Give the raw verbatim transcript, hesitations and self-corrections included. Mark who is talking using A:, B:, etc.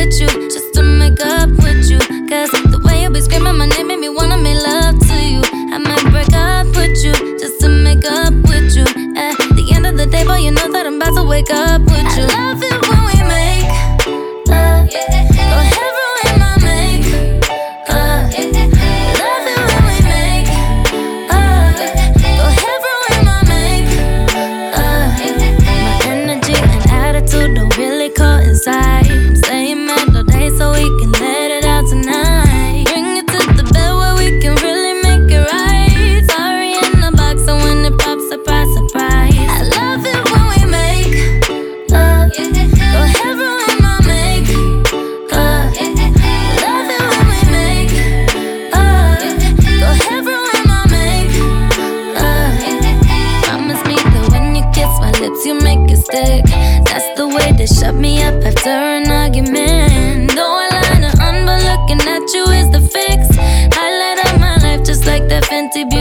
A: with you, just to make up with you. Cause the way you be screaming my name made me wanna make love to you. I might break up with you, just to make up with you. At the end of the day, boy, you know that I'm about to wake up with you. I love it when we make love. Go ahead, ruin my make love. Love it when we make love. Go ahead, ruin my make love. My energy and attitude don't really coincide. I'm staying mad all day so we can let it out tonight. Bring it to the bed where we can really make it right. Sorry in the box, so when it pops, surprise, surprise. I love it when we make love. Go ahead, ruin my make love. Love it when we make love. Go ahead, ruin my make love. Promise me that when you kiss my lips, you make it stick. That's the way to shut me up after an argument. Though I line it on, but looking at you is the fix. Highlight of my life, just like that Fenty